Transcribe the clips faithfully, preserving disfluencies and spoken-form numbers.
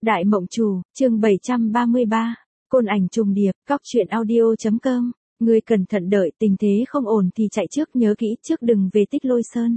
Đại Mộng Chủ, chương bảy trăm ba mươi ba, Côn Ảnh Trùng Điệp, Cóc Truyện Audio chấm com. Ngươi cẩn thận đợi, tình thế không ổn thì chạy trước, nhớ kỹ trước đừng về Tích Lôi Sơn.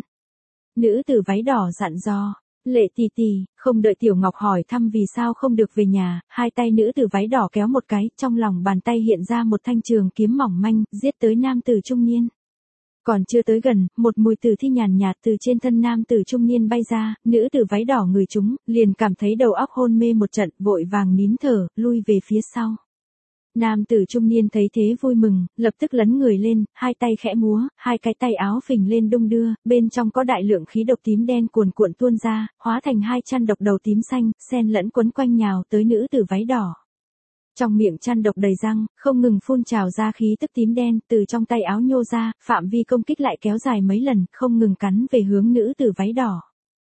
Nữ tử váy đỏ dặn dò. Lệ tỷ tỷ, không đợi Tiểu Ngọc hỏi thăm vì sao không được về nhà, hai tay nữ tử váy đỏ kéo một cái, trong lòng bàn tay hiện ra một thanh trường kiếm mỏng manh, giết tới nam tử trung niên. Còn chưa tới gần, một mùi tử thi nhàn nhạt từ trên thân nam tử trung niên bay ra, nữ tử váy đỏ người chúng, liền cảm thấy đầu óc hôn mê một trận, vội vàng nín thở, lui về phía sau. Nam tử trung niên thấy thế vui mừng, lập tức lấn người lên, hai tay khẽ múa, hai cái tay áo phình lên đung đưa, bên trong có đại lượng khí độc tím đen cuồn cuộn tuôn ra, hóa thành hai chăn độc đầu tím xanh, xen lẫn quấn quanh nhào tới nữ tử váy đỏ. Trong miệng chăn độc đầy răng, không ngừng phun trào ra khí tức tím đen, từ trong tay áo nhô ra, phạm vi công kích lại kéo dài mấy lần, không ngừng cắn về hướng nữ tử váy đỏ.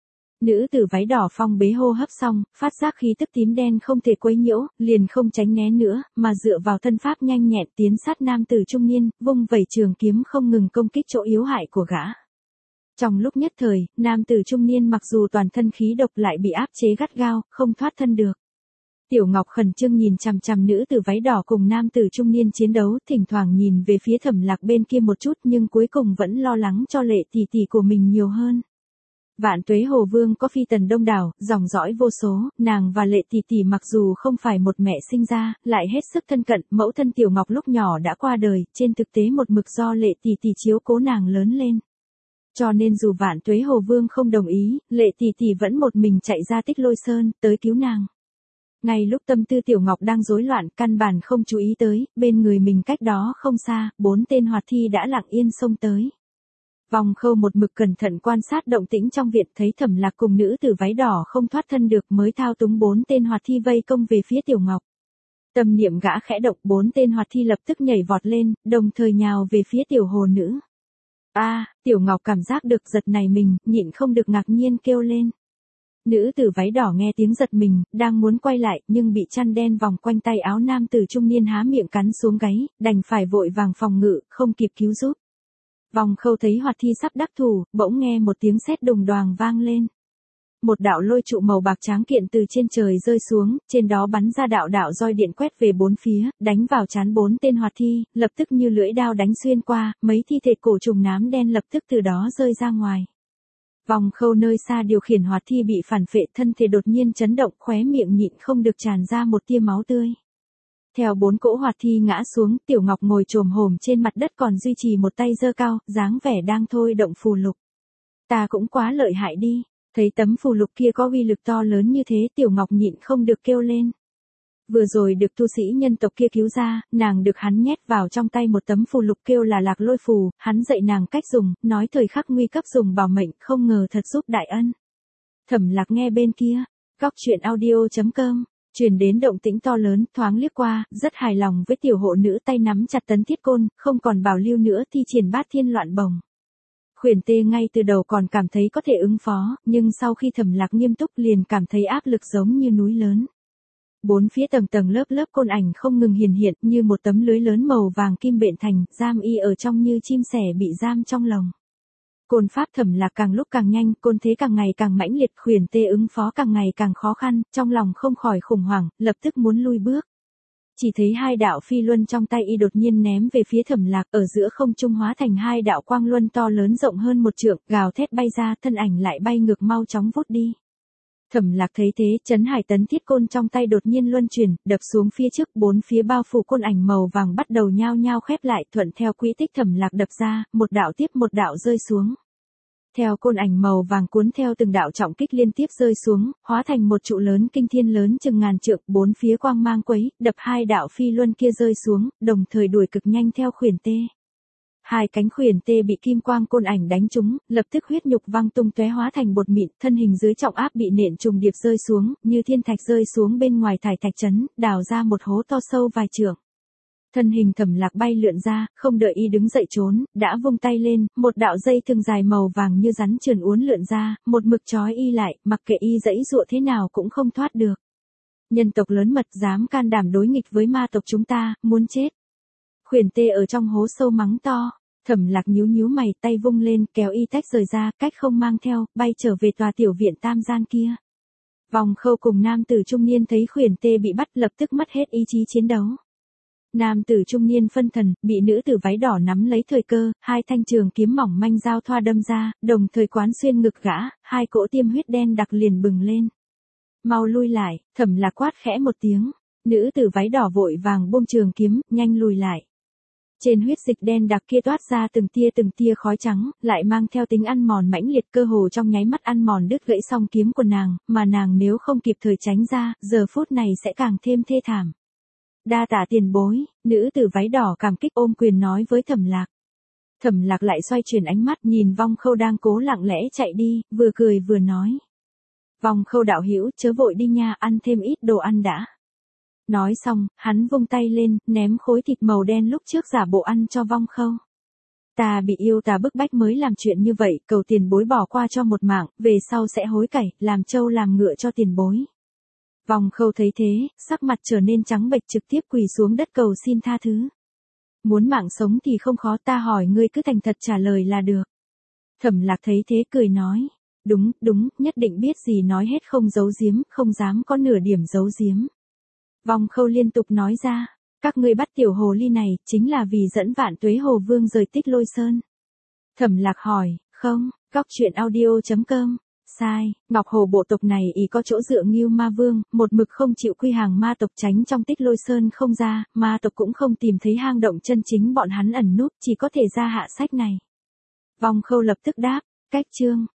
Nữ tử váy đỏ phong bế hô hấp xong, phát giác khí tức tím đen không thể quấy nhiễu, liền không tránh né nữa, mà dựa vào thân pháp nhanh nhẹn tiến sát nam tử trung niên, vung vẩy trường kiếm không ngừng công kích chỗ yếu hại của gã. Trong lúc nhất thời, nam tử trung niên mặc dù toàn thân khí độc lại bị áp chế gắt gao, không thoát thân được. Tiểu Ngọc khẩn trương nhìn chằm chằm nữ tử váy đỏ cùng nam tử trung niên chiến đấu, thỉnh thoảng nhìn về phía Thẩm Lạc bên kia một chút nhưng cuối cùng vẫn lo lắng cho Lệ tỷ tỷ của mình nhiều hơn. Vạn Tuế Hồ Vương có phi tần đông đảo, dòng dõi vô số, nàng và Lệ tỷ tỷ mặc dù không phải một mẹ sinh ra, lại hết sức thân cận, mẫu thân Tiểu Ngọc lúc nhỏ đã qua đời, trên thực tế một mực do Lệ tỷ tỷ chiếu cố nàng lớn lên. Cho nên dù Vạn Tuế Hồ Vương không đồng ý, Lệ tỷ tỷ vẫn một mình chạy ra Tích Lôi Sơn, tới cứu nàng. Ngay lúc tâm tư Tiểu Ngọc đang rối loạn, căn bản không chú ý tới, bên người mình cách đó không xa, bốn tên hoạt thi đã lặng yên xông tới. Vòng Khâu một mực cẩn thận quan sát động tĩnh trong viện, thấy Thẩm Lạc cùng nữ tử váy đỏ không thoát thân được mới thao túng bốn tên hoạt thi vây công về phía Tiểu Ngọc. Tâm niệm gã khẽ động, bốn tên hoạt thi lập tức nhảy vọt lên, đồng thời nhào về phía Tiểu Hồ Nữ. A, à, Tiểu Ngọc cảm giác được giật này mình, nhịn không được ngạc nhiên kêu lên. Nữ tử váy đỏ nghe tiếng giật mình, đang muốn quay lại, nhưng bị chăn đen vòng quanh tay áo nam tử trung niên há miệng cắn xuống gáy, đành phải vội vàng phòng ngự, không kịp cứu giúp. Vòng Khâu thấy hoạt thi sắp đắc thủ, bỗng nghe một tiếng sét đùng đoàng vang lên. Một đạo lôi trụ màu bạc tráng kiện từ trên trời rơi xuống, trên đó bắn ra đạo đạo roi điện quét về bốn phía, đánh vào trán bốn tên hoạt thi, lập tức như lưỡi đao đánh xuyên qua, mấy thi thể cổ trùng nám đen lập tức từ đó rơi ra ngoài. Vòng Khâu nơi xa điều khiển hoạt thi bị phản phệ, thân thể đột nhiên chấn động, khóe miệng nhịn không được tràn ra một tia máu tươi. Theo bốn cỗ hoạt thi ngã xuống, Tiểu Ngọc ngồi chồm hổm trên mặt đất còn duy trì một tay giơ cao, dáng vẻ đang thôi động phù lục. Ta cũng quá lợi hại đi, thấy tấm phù lục kia có uy lực to lớn như thế, Tiểu Ngọc nhịn không được kêu lên. Vừa rồi được tu sĩ nhân tộc kia cứu ra, nàng được hắn nhét vào trong tay một tấm phù lục kêu là Lạc Lôi phù, hắn dạy nàng cách dùng, nói thời khắc nguy cấp dùng bảo mệnh, không ngờ thật giúp đại ân. Thẩm Lạc nghe bên kia, Cóc Truyện Audio chấm com, truyền đến động tĩnh to lớn, thoáng liếc qua, rất hài lòng với Tiểu Hộ Nữ tay nắm chặt tấn thiết côn, không còn bảo lưu nữa thi triển bát thiên loạn bồng. Khuyển Tê ngay từ đầu còn cảm thấy có thể ứng phó, nhưng sau khi Thẩm Lạc nghiêm túc liền cảm thấy áp lực giống như núi lớn. Bốn phía tầng tầng lớp lớp côn ảnh không ngừng hiển hiện như một tấm lưới lớn màu vàng kim bện thành, giam y ở trong như chim sẻ bị giam trong lồng. Côn pháp Thẩm Lạc càng lúc càng nhanh, côn thế càng ngày càng mãnh liệt, Khuyển Tê ứng phó càng ngày càng khó khăn, trong lòng không khỏi khủng hoảng, lập tức muốn lui bước. Chỉ thấy hai đạo phi luân trong tay y đột nhiên ném về phía Thẩm Lạc, ở giữa không trung hóa thành hai đạo quang luân to lớn rộng hơn một trượng, gào thét bay ra, thân ảnh lại bay ngược mau chóng vút đi. Thẩm Lạc thấy thế, chấn hải tấn thiết côn trong tay đột nhiên luân chuyển, đập xuống phía trước, bốn phía bao phủ côn ảnh màu vàng bắt đầu nhao nhao khép lại, thuận theo quỹ tích Thẩm Lạc đập ra, một đạo tiếp một đạo rơi xuống. Theo côn ảnh màu vàng cuốn theo từng đạo trọng kích liên tiếp rơi xuống, hóa thành một trụ lớn kinh thiên lớn chừng ngàn trượng, bốn phía quang mang quấy, đập hai đạo phi luân kia rơi xuống, đồng thời đuổi cực nhanh theo Khuyển Tê. Hai cánh Khuyển Tê bị kim quang côn ảnh đánh trúng, lập tức huyết nhục văng tung tóe hóa thành bột mịn, thân hình dưới trọng áp bị nện trùng điệp rơi xuống, như thiên thạch rơi xuống bên ngoài thải thạch trấn, đào ra một hố to sâu vài trượng. Thân hình Thẩm Lạc bay lượn ra, không đợi y đứng dậy trốn, đã vung tay lên, một đạo dây thừng dài màu vàng như rắn trườn uốn lượn ra, một mực trói y lại, mặc kệ y giãy giụa thế nào cũng không thoát được. Nhân tộc lớn mật dám can đảm đối nghịch với ma tộc chúng ta, muốn chết. Khuyển Tê ở trong hố sâu mắng to, Thẩm Lạc nhíu nhíu mày, tay vung lên, kéo y tách rời ra, cách không mang theo, bay trở về tòa tiểu viện tam gian kia. Vòng Khâu cùng nam tử trung niên thấy khuyển tê bị bắt lập tức mất hết ý chí chiến đấu. Nam tử trung niên phân thần, bị nữ tử váy đỏ nắm lấy thời cơ, hai thanh trường kiếm mỏng manh giao thoa đâm ra, đồng thời quán xuyên ngực gã, hai cỗ tiêm huyết đen đặc liền bừng lên. Mau lui lại, Thẩm Lạc quát khẽ một tiếng, nữ tử váy đỏ vội vàng buông trường kiếm, nhanh lùi lại. Trên huyết dịch đen đặc kia toát ra từng tia từng tia khói trắng, lại mang theo tính ăn mòn mãnh liệt, cơ hồ trong nháy mắt ăn mòn đứt gãy song kiếm của nàng, mà nàng nếu không kịp thời tránh ra, giờ phút này sẽ càng thêm thê thảm. Đa tạ tiền bối, nữ tử váy đỏ cảm kích ôm quyền nói với Thẩm Lạc. Thẩm Lạc lại xoay chuyển ánh mắt nhìn Vong Khâu đang cố lặng lẽ chạy đi, vừa cười vừa nói. Vong Khâu đạo hữu chớ vội đi nha, ăn thêm ít đồ ăn đã. Nói xong, hắn vung tay lên, ném khối thịt màu đen lúc trước giả bộ ăn cho Vong Khâu. Ta bị yêu tà bức bách mới làm chuyện như vậy, cầu tiền bối bỏ qua cho một mạng, về sau sẽ hối cải, làm trâu làm ngựa cho tiền bối. Vong Khâu thấy thế, sắc mặt trở nên trắng bệch, trực tiếp quỳ xuống đất cầu xin tha thứ. Muốn mạng sống thì không khó, ta hỏi ngươi cứ thành thật trả lời là được. Thẩm Lạc thấy thế cười nói. Đúng, đúng, nhất định biết gì nói hết, không giấu giếm, không dám có nửa điểm giấu giếm. Vong Khâu liên tục nói ra, các ngươi bắt tiểu hồ ly này, chính là vì dẫn Vạn Tuế Hồ Vương rời Tích Lôi Sơn. Thẩm Lạc hỏi, không, cóc truyện audio chấm com, sai, Ngọc Hồ bộ tộc này ý có chỗ dựa Ngưu Ma Vương, một mực không chịu quy hàng ma tộc tránh trong Tích Lôi Sơn không ra, ma tộc cũng không tìm thấy hang động chân chính bọn hắn ẩn núp, chỉ có thể ra hạ sách này. Vong Khâu lập tức đáp, cách chương.